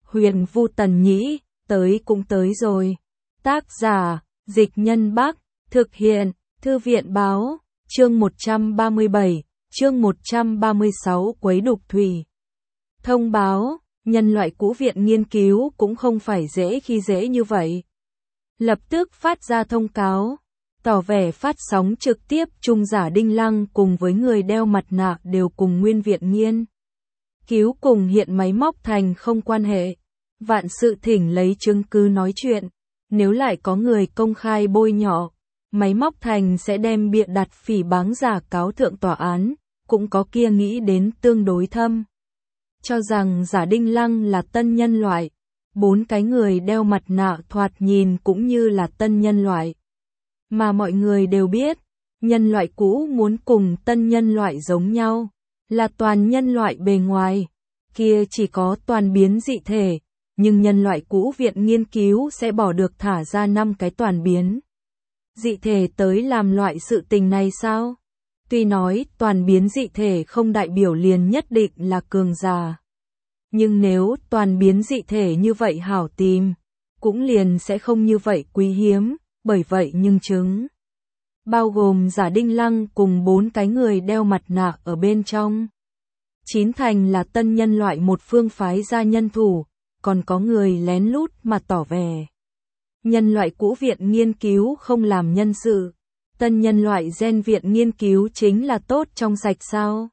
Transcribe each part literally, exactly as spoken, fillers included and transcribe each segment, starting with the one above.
Huyền Vu Tần Nhĩ, tới cũng tới rồi. Tác giả, Dịch Nhân Bắc, thực hiện, Thư viện Báo, chương một trăm ba mươi bảy, chương một trăm ba mươi sáu Quấy đục thủy. Thông báo, nhân loại cũ viện nghiên cứu cũng không phải dễ khi dễ như vậy. Lập tức phát ra thông cáo, tỏ vẻ phát sóng trực tiếp chung giả Đinh Lăng cùng với người đeo mặt nạ đều cùng nguyên viện nghiên cứu cùng hiện máy móc thành không quan hệ. Vạn sự thỉnh lấy chứng cứ nói chuyện, nếu lại có người công khai bôi nhọ, máy móc thành sẽ đem bịa đặt phỉ báng giả cáo thượng tòa án, cũng có kia nghĩ đến tương đối thâm. Cho rằng giả Đinh Lăng là tân nhân loại, bốn cái người đeo mặt nạ thoạt nhìn cũng như là tân nhân loại. Mà mọi người đều biết, nhân loại cũ muốn cùng tân nhân loại giống nhau, là toàn nhân loại bề ngoài, kia chỉ có toàn biến dị thể, nhưng nhân loại cũ viện nghiên cứu sẽ bỏ được thả ra năm cái toàn biến dị thể tới làm loại sự tình này sao? Tuy nói toàn biến dị thể không đại biểu liền nhất định là cường giả, nhưng nếu toàn biến dị thể như vậy hảo tìm, cũng liền sẽ không như vậy quý hiếm, bởi vậy nhưng chứng bao gồm giả Đinh Lăng cùng bốn cái người đeo mặt nạ ở bên trong. Chín thành là tân nhân loại một phương phái ra nhân thủ, còn có người lén lút mà tỏ vẻ. Nhân loại cũ viện nghiên cứu không làm nhân sự, tân nhân loại gen viện nghiên cứu chính là tốt trong sạch sao?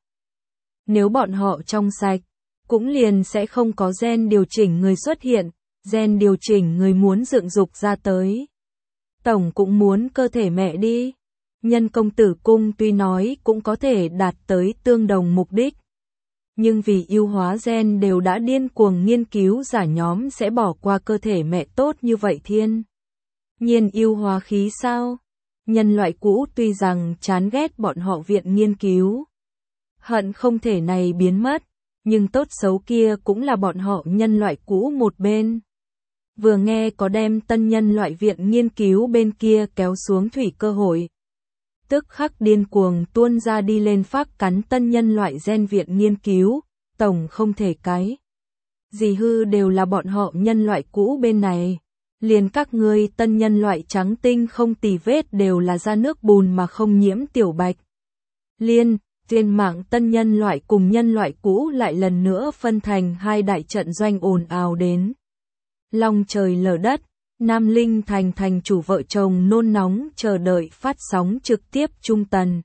Nếu bọn họ trong sạch, cũng liền sẽ không có gen điều chỉnh người xuất hiện, gen điều chỉnh người muốn dựng dục ra tới. Tổng cũng muốn cơ thể mẹ đi. Nhân công tử cung tuy nói cũng có thể đạt tới tương đồng mục đích. Nhưng vì ưu hóa gen đều đã điên cuồng nghiên cứu giả nhóm sẽ bỏ qua cơ thể mẹ tốt như vậy thiên nhiên ưu hóa khí sao? Nhân loại cũ tuy rằng chán ghét bọn họ viện nghiên cứu, hận không thể này biến mất, nhưng tốt xấu kia cũng là bọn họ nhân loại cũ một bên. Vừa nghe có đem tân nhân loại viện nghiên cứu bên kia kéo xuống thủy cơ hội, tức khắc điên cuồng tuôn ra đi lên phác cắn tân nhân loại gen viện nghiên cứu, tổng không thể cái gì hư đều là bọn họ nhân loại cũ bên này. Liền các ngươi tân nhân loại trắng tinh không tì vết đều là ra nước bùn mà không nhiễm tiểu bạch liên, trên mạng tân nhân loại cùng nhân loại cũ lại lần nữa phân thành hai đại trận doanh ồn ào đến. Long trời lở đất, Nam Linh thành thành chủ vợ chồng nôn nóng chờ đợi phát sóng trực tiếp trung tần.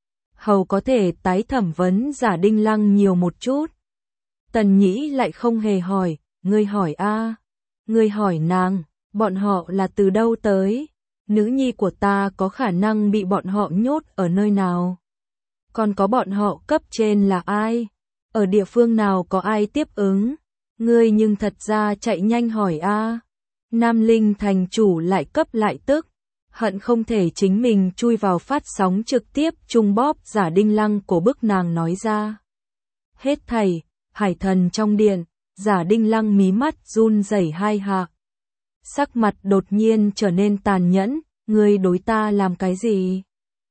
Hầu có thể tái thẩm vấn giả Đinh Lăng nhiều một chút. Tần Nhĩ lại không hề hỏi, ngươi hỏi a, à? Ngươi hỏi nàng. Bọn họ là từ đâu tới? Nữ nhi của ta có khả năng bị bọn họ nhốt ở nơi nào? Còn có bọn họ cấp trên là ai? Ở địa phương nào có ai tiếp ứng? Ngươi nhưng thật ra chạy nhanh hỏi a. Nam Linh thành chủ lại cấp lại tức, hận không thể chính mình chui vào phát sóng trực tiếp trung bóp giả Đinh Lăng cổ bức nàng nói ra. Hết thảy, hải thần trong điện, giả Đinh Lăng mí mắt run rẩy hai hạ. Sắc mặt đột nhiên trở nên tàn nhẫn, ngươi đối ta làm cái gì?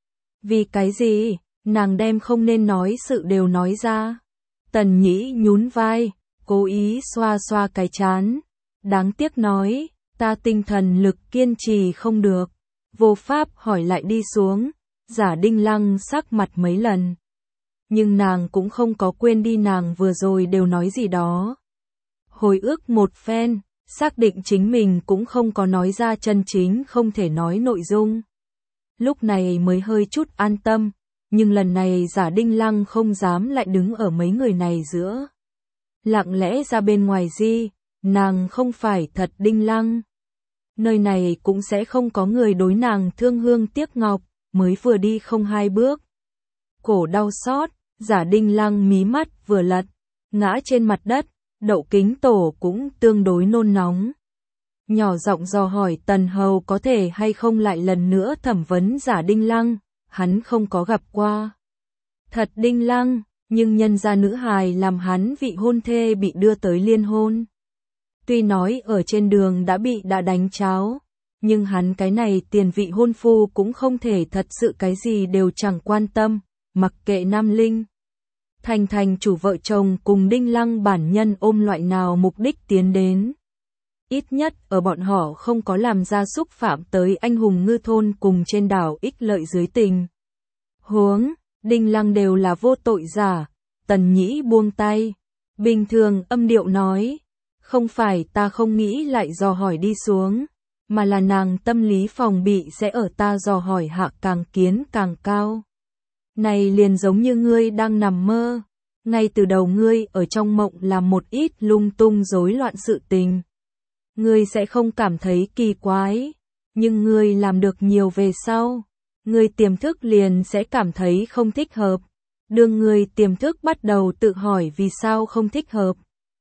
Vì cái gì? Nàng đem không nên nói sự đều nói ra. Tần Nhĩ nhún vai, cố ý xoa xoa cái chán. Đáng tiếc nói, ta tinh thần lực kiên trì không được. Vô pháp hỏi lại đi xuống, giả Đinh Lăng sắc mặt mấy lần. Nhưng nàng cũng không có quên đi nàng vừa rồi đều nói gì đó. Hồi ức một phen. Xác định chính mình cũng không có nói ra chân chính không thể nói nội dung. Lúc này mới hơi chút an tâm, nhưng lần này giả Đinh Lăng không dám lại đứng ở mấy người này giữa. Lặng lẽ ra bên ngoài di, nàng không phải thật Đinh Lăng. Nơi này cũng sẽ không có người đối nàng thương hương tiếc ngọc, mới vừa đi không hai bước. Cổ đau xót, giả Đinh Lăng mí mắt vừa lật, ngã trên mặt đất. Đậu Kính Tổ cũng tương đối nôn nóng. Nhỏ giọng dò hỏi Tần Hầu có thể hay không lại lần nữa thẩm vấn giả Đinh Lăng, hắn không có gặp qua. Thật Đinh Lăng, nhưng nhân gia nữ hài làm hắn vị hôn thê bị đưa tới liên hôn. Tuy nói ở trên đường đã bị đã đánh cháo, nhưng hắn cái này tiền vị hôn phu cũng không thể thật sự cái gì đều chẳng quan tâm, mặc kệ Nam Linh thành thành chủ vợ chồng cùng Đinh Lăng bản nhân ôm loại nào mục đích tiến đến. Ít nhất ở bọn họ không có làm ra xúc phạm tới anh hùng ngư thôn cùng trên đảo ích lợi dưới tình. Huống, Đinh Lăng đều là vô tội giả, Tần Nhĩ buông tay. Bình thường âm điệu nói, không phải ta không nghĩ lại dò hỏi đi xuống, mà là nàng tâm lý phòng bị sẽ ở ta dò hỏi hạ càng kiến càng cao. Này liền giống như ngươi đang nằm mơ, ngay từ đầu ngươi ở trong mộng làm một ít lung tung rối loạn sự tình. Ngươi sẽ không cảm thấy kỳ quái, nhưng ngươi làm được nhiều về sau, ngươi tiềm thức liền sẽ cảm thấy không thích hợp. Đương ngươi tiềm thức bắt đầu tự hỏi vì sao không thích hợp,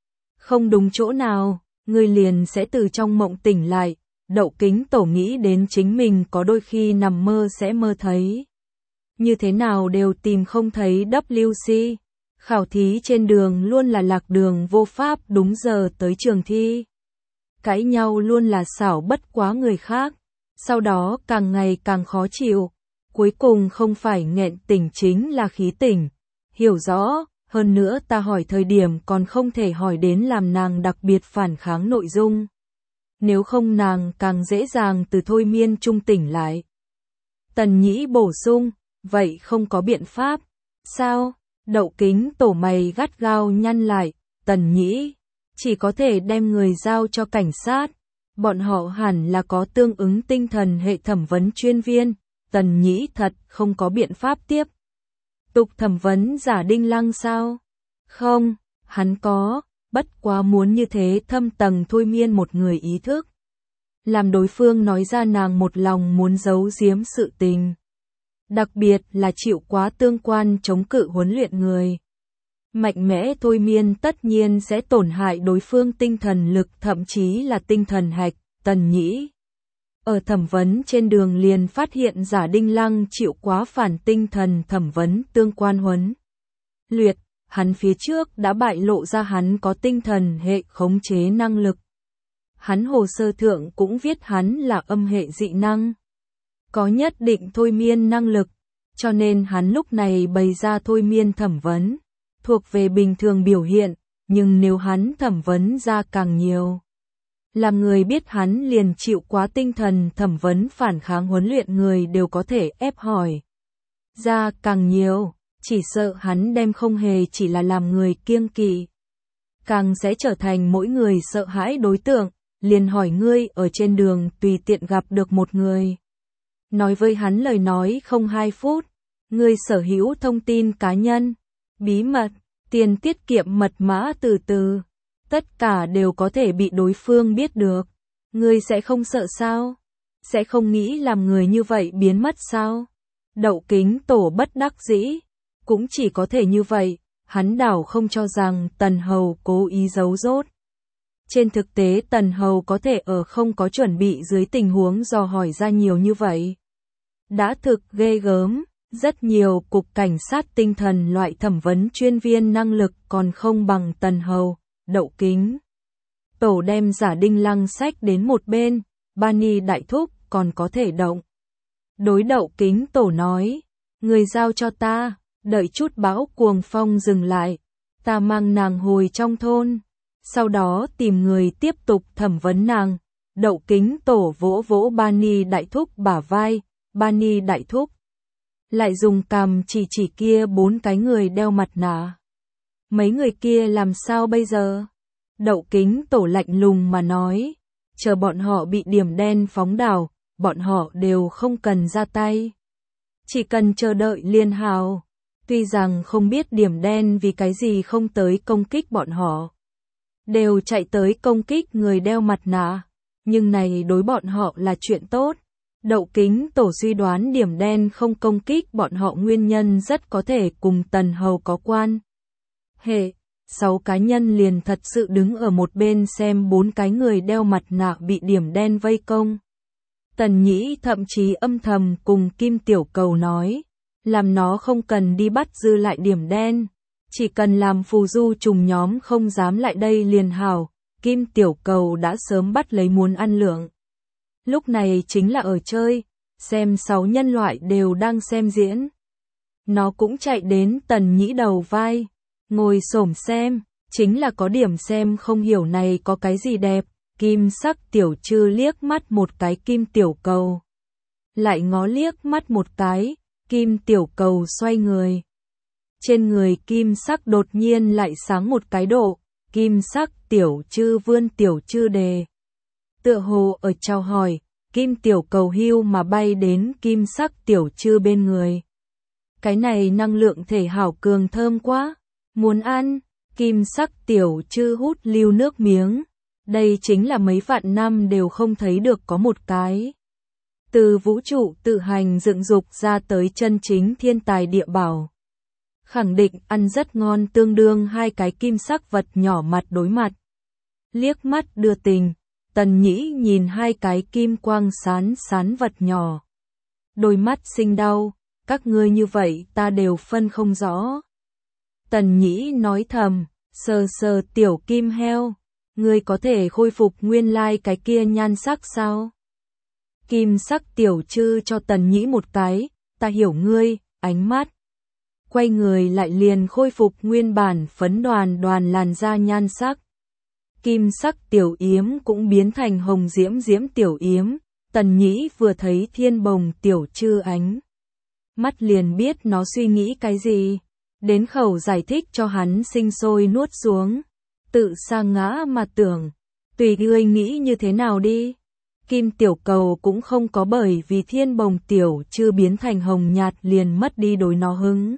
không đúng chỗ nào, ngươi liền sẽ từ trong mộng tỉnh lại. Đậu Kính Tổ nghĩ đến chính mình có đôi khi nằm mơ sẽ mơ thấy. Như thế nào đều tìm không thấy W C. Khảo thí trên đường luôn là lạc đường vô pháp đúng giờ tới trường thi. Cãi nhau luôn là xảo bất quá người khác. Sau đó càng ngày càng khó chịu. Cuối cùng không phải nghẹn tỉnh chính là khí tỉnh. Hiểu rõ, hơn nữa ta hỏi thời điểm còn không thể hỏi đến làm nàng đặc biệt phản kháng nội dung. Nếu không nàng càng dễ dàng từ thôi miên trung tỉnh lại. Tần Nhĩ bổ sung, vậy không có biện pháp. Sao? Đậu Kính Tổ mày gắt gao nhăn lại. Tần Nhĩ, chỉ có thể đem người giao cho cảnh sát. Bọn họ hẳn là có tương ứng tinh thần hệ thẩm vấn chuyên viên. Tần Nhĩ thật không có biện pháp tiếp tục thẩm vấn giả Đinh Lăng sao? Không, hắn có, bất quá muốn như thế thâm tầng thôi miên một người ý thức. Làm đối phương nói ra nàng một lòng muốn giấu giếm sự tình. Đặc biệt là chịu quá tương quan chống cự huấn luyện người. Mạnh mẽ thôi miên tất nhiên sẽ tổn hại đối phương tinh thần lực thậm chí là tinh thần hạch. Tần Nhĩ ở thẩm vấn trên đường liền phát hiện giả Đinh Lăng chịu quá phản tinh thần thẩm vấn tương quan huấn luyện, hắn phía trước đã bại lộ ra hắn có tinh thần hệ khống chế năng lực. Hắn hồ sơ thượng cũng viết hắn là âm hệ dị năng, có nhất định thôi miên năng lực, cho nên hắn lúc này bày ra thôi miên thẩm vấn, thuộc về bình thường biểu hiện, nhưng nếu hắn thẩm vấn ra càng nhiều, làm người biết hắn liền chịu quá tinh thần thẩm vấn phản kháng huấn luyện người đều có thể ép hỏi. Ra càng nhiều, chỉ sợ hắn đem không hề chỉ là làm người kiêng kỵ. Càng sẽ trở thành mỗi người sợ hãi đối tượng, liền hỏi ngươi ở trên đường tùy tiện gặp được một người. Nói với hắn lời nói không hai phút, ngươi sở hữu thông tin cá nhân, bí mật, tiền tiết kiệm mật mã từ từ. Tất cả đều có thể bị đối phương biết được. Ngươi sẽ không sợ sao? Sẽ không nghĩ làm người như vậy biến mất sao? Đậu Kính Tổ bất đắc dĩ. Cũng chỉ có thể như vậy, hắn đảo không cho rằng Tần Hầu cố ý giấu rốt. Trên thực tế Tần Hầu có thể ở không có chuẩn bị dưới tình huống dò hỏi ra nhiều như vậy. Đã thực ghê gớm, rất nhiều cục cảnh sát tinh thần loại thẩm vấn chuyên viên năng lực còn không bằng Tần Hầu. Đậu Kính Tổ đem giả Đinh Lăng sách đến một bên, Bani đại thúc còn có thể động. Đối Đậu Kính Tổ nói, người giao cho ta, đợi chút bão cuồng phong dừng lại, ta mang nàng hồi trong thôn, sau đó tìm người tiếp tục thẩm vấn nàng. Đậu Kính Tổ vỗ vỗ Bani đại thúc bả vai, Bani đại thúc lại dùng cằm chỉ chỉ kia bốn cái người đeo mặt nạ. Mấy người kia làm sao bây giờ? Đậu Kính Tổ lạnh lùng mà nói, chờ bọn họ bị điểm đen phóng đảo, bọn họ đều không cần ra tay. Chỉ cần chờ đợi liên hào. Tuy rằng không biết điểm đen vì cái gì không tới công kích bọn họ. Đều chạy tới công kích người đeo mặt nạ. Nhưng này đối bọn họ là chuyện tốt. Đậu Kính Tổ suy đoán điểm đen không công kích bọn họ nguyên nhân rất có thể cùng Tần Hầu có quan hệ. Sáu cá nhân liền thật sự đứng ở một bên xem bốn cái người đeo mặt nạ bị điểm đen vây công. Tần Nhĩ thậm chí âm thầm cùng Kim Tiểu Cầu nói, làm nó không cần đi bắt dư lại điểm đen, chỉ cần làm phù du trùng nhóm không dám lại đây liền hảo. Kim Tiểu Cầu đã sớm bắt lấy muốn ăn lượng. Lúc này chính là ở chơi, xem sáu nhân loại đều đang xem diễn. nó cũng chạy đến Tần Nhĩ đầu vai, ngồi xổm xem, chính là có điểm xem không hiểu này có cái gì đẹp. Kim sắc tiểu trư liếc mắt một cái kim tiểu cầu, lại ngó liếc mắt một cái, kim tiểu cầu xoay người. Trên người kim sắc đột nhiên lại sáng một cái độ, kim sắc tiểu trư vươn tiểu trư đề. Tựa hồ ở chào hỏi, kim tiểu cầu hưu mà bay đến kim sắc tiểu trư bên người. Cái này năng lượng thể hảo cường thơm quá, muốn ăn. Kim sắc tiểu trư hút lưu nước miếng. Đây chính là mấy vạn năm đều không thấy được có một cái. Từ vũ trụ tự hành dựng dục ra tới chân chính thiên tài địa bảo. Khẳng định ăn rất ngon, tương đương hai cái kim sắc vật nhỏ mặt đối mặt. Liếc mắt đưa tình, Tần Nhĩ nhìn hai cái kim quang sán sán vật nhỏ. Đôi mắt sinh đau, các ngươi như vậy ta đều phân không rõ. Tần Nhĩ nói thầm, sờ sờ tiểu kim heo, ngươi có thể khôi phục nguyên lai cái kia nhan sắc sao? Kim sắc tiểu trư cho Tần Nhĩ một cái, ta hiểu ngươi, ánh mắt. Quay người lại liền khôi phục nguyên bản phấn đoàn đoàn làn da nhan sắc. Kim sắc tiểu yếm cũng biến thành hồng diễm diễm tiểu yếm, Tần Nhĩ vừa thấy thiên bồng tiểu trư ánh mắt liền biết nó suy nghĩ cái gì. Đến khẩu giải thích cho hắn sinh sôi nuốt xuống. Tự sa ngã mà tưởng. Tùy ngươi nghĩ như thế nào đi. Kim tiểu cầu cũng không có bởi vì thiên bồng tiểu chưa biến thành hồng nhạt liền mất đi đối nó hứng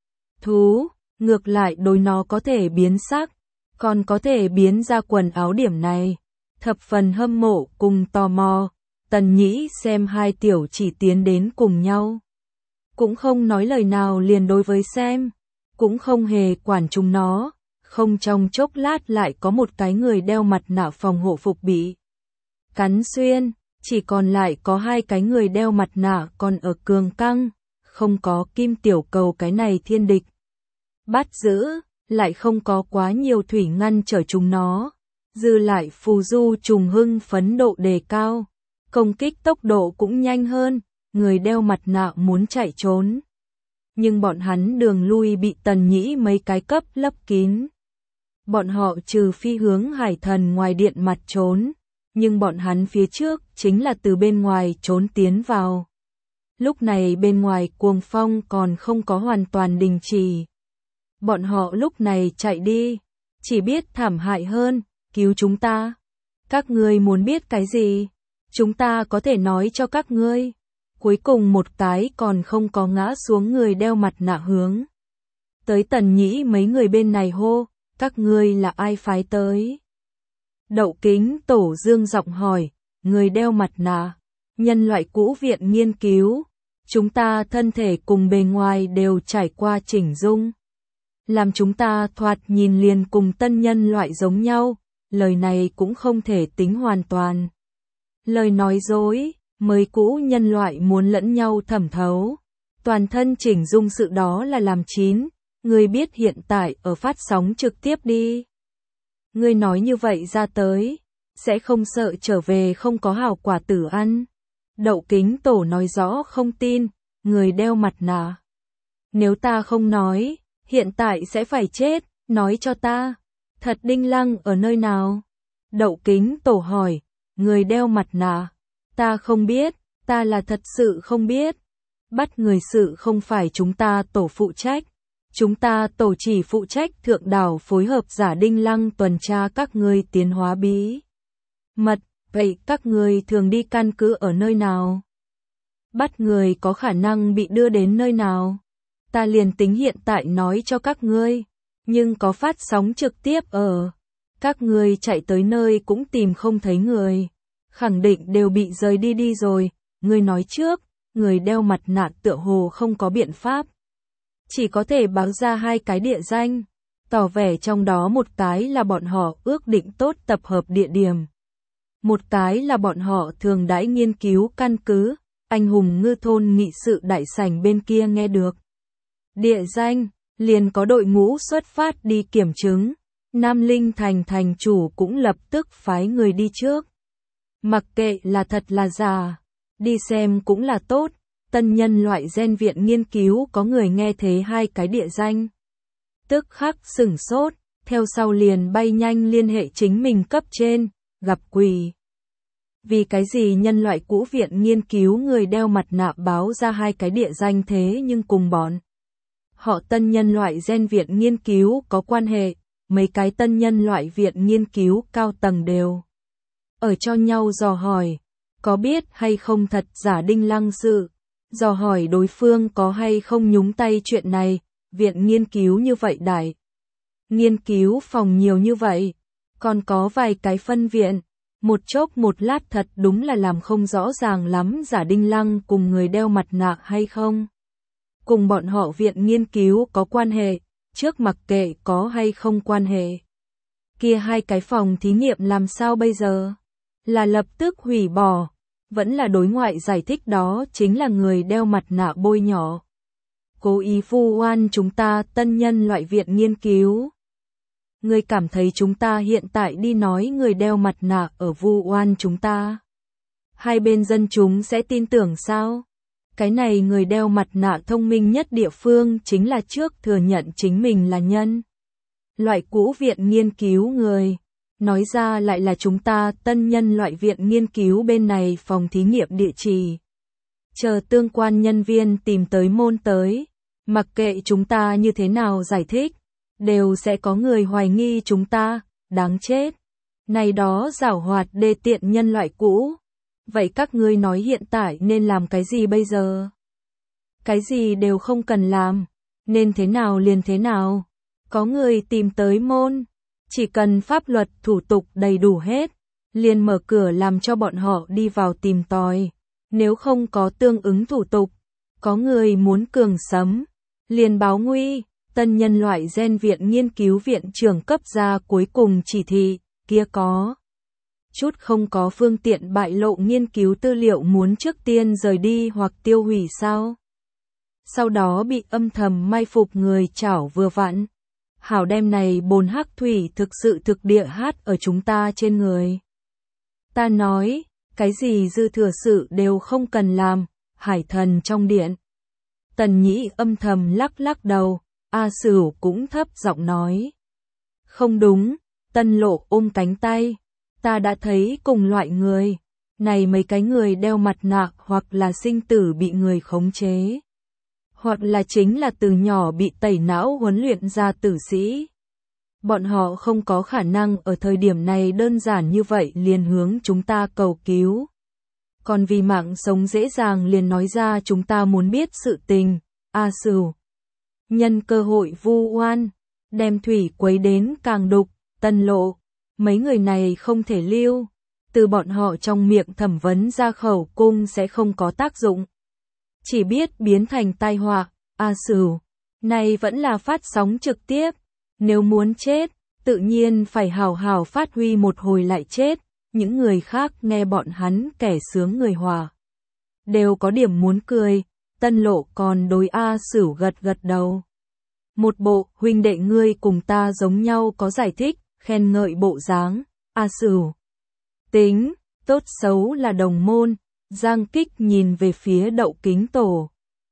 thú. Ngược lại đối nó có thể biến sắc. Còn có thể biến ra quần áo điểm này. Thập phần hâm mộ cùng tò mò. Tần Nhĩ xem hai tiểu chỉ tiến đến cùng nhau. Cũng không nói lời nào liền đối với xem. Cũng không hề quản chúng nó, không trong chốc lát lại có một cái người đeo mặt nạ phòng hộ phục bị cắn xuyên, chỉ còn lại có hai cái người đeo mặt nạ còn ở cường căng, không có kim tiểu cầu cái này thiên địch. Bắt giữ, lại không có quá nhiều thủy ngăn trở chúng nó, dư lại phù du trùng hưng phấn độ đề cao, công kích tốc độ cũng nhanh hơn, người đeo mặt nạ muốn chạy trốn. Nhưng bọn hắn đường lui bị Tần Nhĩ mấy cái cấp lấp kín. Bọn họ trừ phi hướng hải thần ngoài điện mặt trốn, nhưng bọn hắn phía trước chính là từ bên ngoài trốn tiến vào. Lúc này bên ngoài cuồng phong còn không có hoàn toàn đình chỉ. Bọn họ lúc này chạy đi, chỉ biết thảm hại hơn, cứu chúng ta. Các ngươi muốn biết cái gì? Chúng ta có thể nói cho các ngươi. Cuối cùng một cái còn không có ngã xuống người đeo mặt nạ hướng tới Tần Nhĩ mấy người bên này hô, các ngươi là ai phái tới? Đậu Kính Tổ dương giọng hỏi, người đeo mặt nạ, nhân loại cũ viện nghiên cứu, chúng ta thân thể cùng bề ngoài đều trải qua chỉnh dung, làm chúng ta thoạt nhìn liền cùng tân nhân loại giống nhau, lời này cũng không thể tính hoàn toàn. Lời nói dối. Mới cũ nhân loại muốn lẫn nhau thẩm thấu, toàn thân chỉnh dung sự đó là làm chín, ngươi biết hiện tại ở phát sóng trực tiếp đi. Ngươi nói như vậy ra tới, sẽ không sợ trở về không có hảo quả tử ăn. Đậu Kính Tổ nói rõ không tin, người đeo mặt nạ. Nếu ta không nói, hiện tại sẽ phải chết, nói cho ta. Thật Đinh Lăng ở nơi nào? Đậu Kính Tổ hỏi, người đeo mặt nạ. Ta không biết, ta là thật sự không biết. Bắt người sự không phải chúng ta tổ phụ trách. Chúng ta tổ chỉ phụ trách thượng đảo phối hợp giả Đinh Lăng tuần tra các ngươi tiến hóa bí mật. Vậy các ngươi thường đi căn cứ ở nơi nào? Bắt người có khả năng bị đưa đến nơi nào? Ta liền tính hiện tại nói cho các ngươi. Nhưng có phát sóng trực tiếp ở. Các ngươi chạy tới nơi cũng tìm không thấy người. Khẳng định đều bị rời đi đi rồi, người nói trước, người đeo mặt nạ tựa hồ không có biện pháp. Chỉ có thể báo ra hai cái địa danh, tỏ vẻ trong đó một cái là bọn họ ước định tốt tập hợp địa điểm. Một cái là bọn họ thường đãi nghiên cứu căn cứ, anh hùng ngư thôn nghị sự đại sảnh bên kia nghe được. Địa danh, liền có đội ngũ xuất phát đi kiểm chứng, Nam Linh Thành thành chủ cũng lập tức phái người đi trước. Mặc kệ là thật là giả, đi xem cũng là tốt, Tân Nhân Loại Gen Viện Nghiên cứu có người nghe thế hai cái địa danh. Tức khắc sửng sốt, theo sau liền bay nhanh liên hệ chính mình cấp trên, gặp quỷ. Vì cái gì Nhân Loại Cũ Viện Nghiên cứu người đeo mặt nạ báo ra hai cái địa danh thế nhưng cùng bọn họ Tân Nhân Loại Gen Viện Nghiên cứu có quan hệ, mấy cái Tân Nhân Loại Viện Nghiên cứu cao tầng đều ở cho nhau dò hỏi, có biết hay không thật giả Đinh Lăng sự, dò hỏi đối phương có hay không nhúng tay chuyện này, viện nghiên cứu như vậy đại. Nghiên cứu phòng nhiều như vậy, còn có vài cái phân viện, một chốc một lát thật đúng là làm không rõ ràng lắm giả Đinh Lăng cùng người đeo mặt nạ hay không. Cùng bọn họ viện nghiên cứu có quan hệ, trước mặc kệ có hay không quan hệ. Kia hai cái phòng thí nghiệm làm sao bây giờ? Là lập tức hủy bỏ, vẫn là đối ngoại giải thích đó chính là người đeo mặt nạ bôi nhỏ. Cố ý vu oan chúng ta Tân Nhân Loại Viện Nghiên cứu. Người cảm thấy chúng ta hiện tại đi nói người đeo mặt nạ ở vu oan chúng ta. Hai bên dân chúng sẽ tin tưởng sao? Cái này người đeo mặt nạ thông minh nhất địa phương chính là trước thừa nhận chính mình là nhân loại cũ viện nghiên cứu người. Nói ra lại là chúng ta Tân Nhân Loại Viện Nghiên cứu bên này phòng thí nghiệm địa chỉ. Chờ tương quan nhân viên tìm tới môn tới, mặc kệ chúng ta như thế nào giải thích, đều sẽ có người hoài nghi chúng ta, đáng chết. Này đó giảo hoạt đê tiện nhân loại cũ. Vậy các ngươi nói hiện tại nên làm cái gì bây giờ? Cái gì đều không cần làm, nên thế nào liền thế nào. Có người tìm tới môn, chỉ cần pháp luật thủ tục đầy đủ hết, liền mở cửa làm cho bọn họ đi vào tìm tòi. Nếu không có tương ứng thủ tục, có người muốn cường sấm, liền báo nguy. Tân Nhân Loại Gen Viện Nghiên cứu viện trưởng cấp ra cuối cùng chỉ thị, kia có chút không có phương tiện bại lộ nghiên cứu tư liệu muốn trước tiên rời đi hoặc tiêu hủy sao? Sau đó bị âm thầm mai phục người chảo vừa vặn. Hảo đem này bồn hắc thủy thực sự thực địa hát ở chúng ta trên người. Ta nói, cái gì dư thừa sự đều không cần làm, hải thần trong điện. Tần Nhĩ âm thầm lắc lắc đầu, A Sửu cũng thấp giọng nói. Không đúng, Tân Lộ ôm cánh tay. Ta đã thấy cùng loại người, này mấy cái người đeo mặt nạ hoặc là sinh tử bị người khống chế, hoặc là chính là từ nhỏ bị tẩy não huấn luyện ra tử sĩ. Bọn họ không có khả năng ở thời điểm này đơn giản như vậy liền hướng chúng ta cầu cứu. Còn vì mạng sống dễ dàng liền nói ra chúng ta muốn biết sự tình, A Sửu. Nhân cơ hội vu oan, đem thủy quấy đến càng đục, Tân Lộ. Mấy người này không thể lưu, từ bọn họ trong miệng thẩm vấn ra khẩu cung sẽ không có tác dụng. Chỉ biết biến thành tai họa, A Sửu. Này vẫn là phát sóng trực tiếp, nếu muốn chết, tự nhiên phải hào hào phát huy một hồi lại chết, những người khác nghe bọn hắn kẻ sướng người hòa. Đều có điểm muốn cười, Tân Lộ còn đối A Sửu gật gật đầu. Một bộ huynh đệ ngươi cùng ta giống nhau có giải thích, khen ngợi bộ dáng, A Sửu. Tính, tốt xấu là đồng môn, Giang Kích nhìn về phía Đậu Kính Tổ.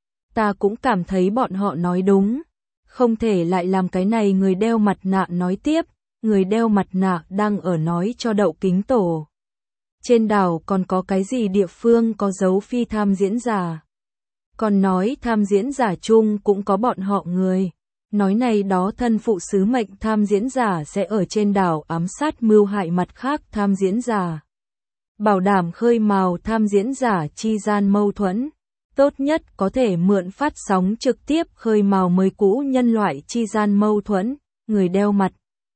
Ta cũng cảm thấy bọn họ nói đúng, không thể lại làm cái này người đeo mặt nạ nói tiếp, người đeo mặt nạ đang ở nói cho Đậu Kính Tổ. Trên đảo còn có cái gì địa phương có dấu phi tham diễn giả. Còn nói tham diễn giả chung cũng có bọn họ người. Nói này đó thân phụ sứ mệnh tham diễn giả sẽ ở trên đảo ám sát mưu hại mặt khác tham diễn giả. Bảo đảm khơi mào tham diễn giả chi gian mâu thuẫn. Tốt nhất có thể mượn phát sóng trực tiếp khơi mào mới cũ nhân loại chi gian mâu thuẫn. Người đeo mặt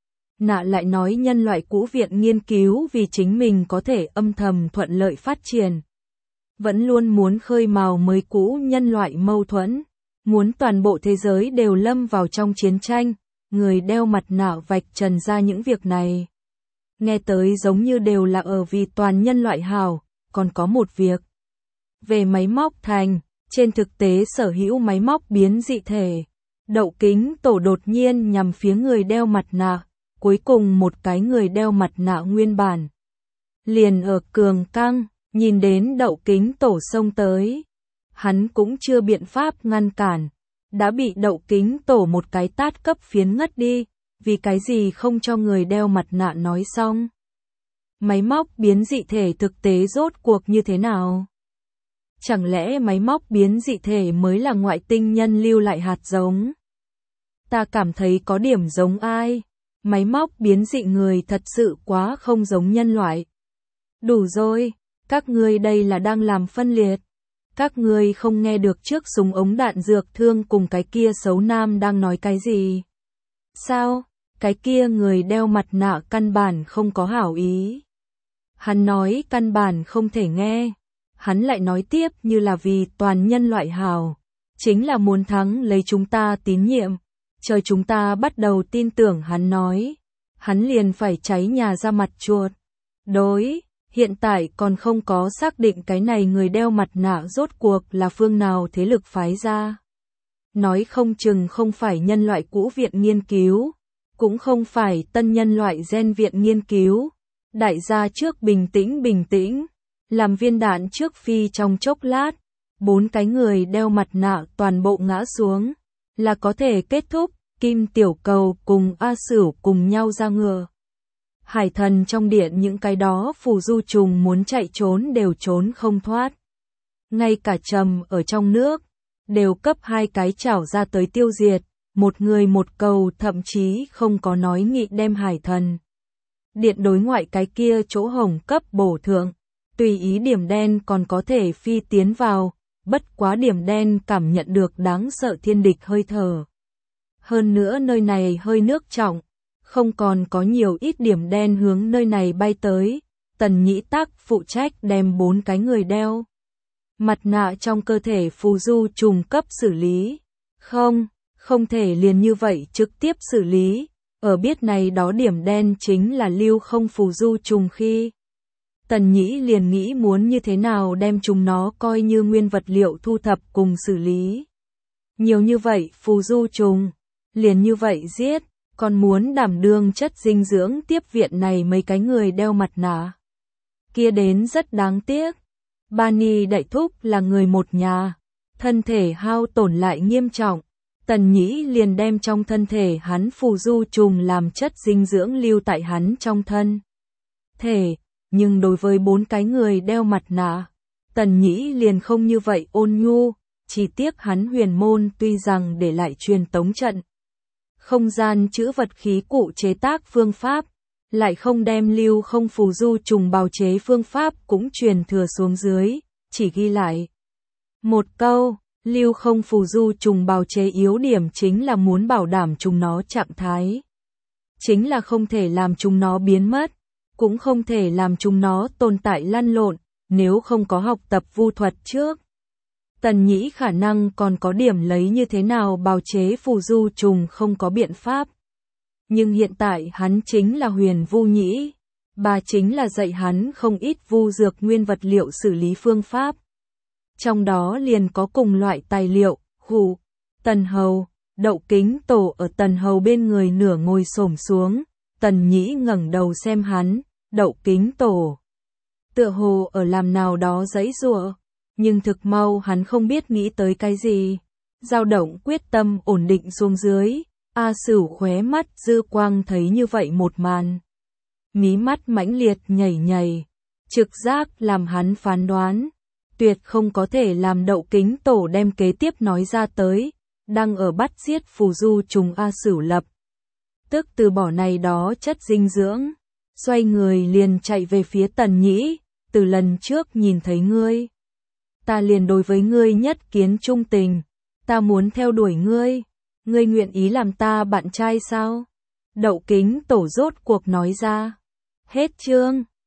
nạ lại nói nhân loại cũ viện nghiên cứu vì chính mình có thể âm thầm thuận lợi phát triển. Vẫn luôn muốn khơi mào mới cũ nhân loại mâu thuẫn. Muốn toàn bộ thế giới đều lâm vào trong chiến tranh, người đeo mặt nạ vạch trần ra những việc này. Nghe tới giống như đều là ở vì toàn nhân loại hào, còn có một việc. Về máy móc thành, trên thực tế sở hữu máy móc biến dị thể. Đậu Kính Tổ đột nhiên nhằm phía người đeo mặt nạ, cuối cùng một cái người đeo mặt nạ nguyên bản. Liền ở cường căng, nhìn đến Đậu Kính Tổ xông tới. hắn cũng chưa biện pháp ngăn cản, đã bị Đậu Kính Tổ một cái tát cấp phiến ngất đi, vì cái gì không cho người đeo mặt nạ nói xong. Máy móc biến dị thể thực tế rốt cuộc như thế nào? Chẳng lẽ máy móc biến dị thể mới là ngoại tinh nhân lưu lại hạt giống? Ta cảm thấy có điểm giống ai? Máy móc biến dị người thật sự quá không giống nhân loại. Đủ rồi, các ngươi đây là đang làm phân liệt. Các ngươi không nghe được trước súng ống đạn dược thương cùng cái kia xấu nam đang nói cái gì? Sao? Cái kia người đeo mặt nạ căn bản không có hảo ý. Hắn nói căn bản không thể nghe. Hắn lại nói tiếp như là vì toàn nhân loại hảo. Chính là muốn thắng lấy chúng ta tín nhiệm. Chờ chúng ta bắt đầu tin tưởng hắn nói. Hắn liền phải cháy nhà ra mặt chuột. Đối, hiện tại còn không có xác định cái này người đeo mặt nạ rốt cuộc là phương nào thế lực phái ra. Nói không chừng không phải nhân loại cũ viện nghiên cứu. Cũng không phải tân nhân loại gen viện nghiên cứu. Đại gia trước bình tĩnh bình tĩnh. Làm viên đạn trước phi trong chốc lát. Bốn cái người đeo mặt nạ toàn bộ ngã xuống. Là có thể kết thúc. Kim Tiểu Cầu cùng A Sửu cùng nhau ra ngựa. Hải thần trong điện những cái đó phù du trùng muốn chạy trốn đều trốn không thoát. Ngay cả Trầm ở trong nước. Đều cấp hai cái chảo ra tới tiêu diệt. Một người một cầu thậm chí không có nói nghị đem hải thần. Điện đối ngoại cái kia chỗ hồng cấp bổ thượng. Tùy ý điểm đen còn có thể phi tiến vào. Bất quá điểm đen cảm nhận được đáng sợ thiên địch hơi thở. Hơn nữa nơi này hơi nước trọng. Không còn có nhiều ít điểm đen hướng nơi này bay tới. Tần Nhĩ Tắc phụ trách đem bốn cái người đeo mặt nạ trong cơ thể phù du trùng cấp xử lý. Không, không thể liền như vậy trực tiếp xử lý. Ở biết này đó điểm đen chính là lưu không phù du trùng khi. Tần Nhĩ liền nghĩ muốn như thế nào đem chúng nó coi như nguyên vật liệu thu thập cùng xử lý. Nhiều như vậy phù du trùng, liền như vậy giết, còn muốn đảm đương chất dinh dưỡng tiếp viện này mấy cái người đeo mặt nạ. Kia đến rất đáng tiếc. Bani đại thúc là người một nhà, thân thể hao tổn lại nghiêm trọng. Tần Nhĩ liền đem trong thân thể hắn phù du trùng làm chất dinh dưỡng lưu tại hắn trong thân thể. Nhưng đối với bốn cái người đeo mặt nạ, Tần Nhĩ liền không như vậy ôn nhu, chỉ tiếc hắn huyền môn tuy rằng để lại truyền tống trận. Không gian chữ vật khí cụ chế tác phương pháp, lại không đem lưu không phù du trùng bào chế phương pháp cũng truyền thừa xuống dưới, chỉ ghi lại. Một câu, lưu không phù du trùng bào chế yếu điểm chính là muốn bảo đảm chúng nó trạng thái. Chính là không thể làm chúng nó biến mất. Cũng không thể làm chúng nó tồn tại lăn lộn, nếu không có học tập vu thuật trước. Tần Nhĩ khả năng còn có điểm lấy như thế nào bào chế phù du trùng không có biện pháp. Nhưng hiện tại hắn chính là Huyền Vu Nhĩ, bà chính là dạy hắn không ít vu dược nguyên vật liệu xử lý phương pháp. Trong đó liền có cùng loại tài liệu, hủ, Tần Hầu, Đậu Kính Tổ ở Tần Hầu bên người nửa ngồi xổm xuống, Tần Nhĩ ngẩng đầu xem hắn. Đậu Kính Tổ tựa hồ ở làm nào đó giãy giụa, nhưng thực mau hắn không biết nghĩ tới cái gì. Dao động quyết tâm ổn định xuống dưới, A Sửu khóe mắt dư quang thấy như vậy một màn. Mí mắt mãnh liệt nhảy nhảy, trực giác làm hắn phán đoán, tuyệt không có thể làm Đậu Kính Tổ đem kế tiếp nói ra tới, đang ở bắt giết phù du trùng. A Sửu lập tức từ bỏ này đó chất dinh dưỡng. Xoay người liền chạy về phía Tần Nhĩ, từ lần trước nhìn thấy ngươi. Ta liền đối với ngươi nhất kiến trung tình, ta muốn theo đuổi ngươi, ngươi nguyện ý làm ta bạn trai sao? Đậu Kính Tổ rốt cuộc nói ra. Hết chương.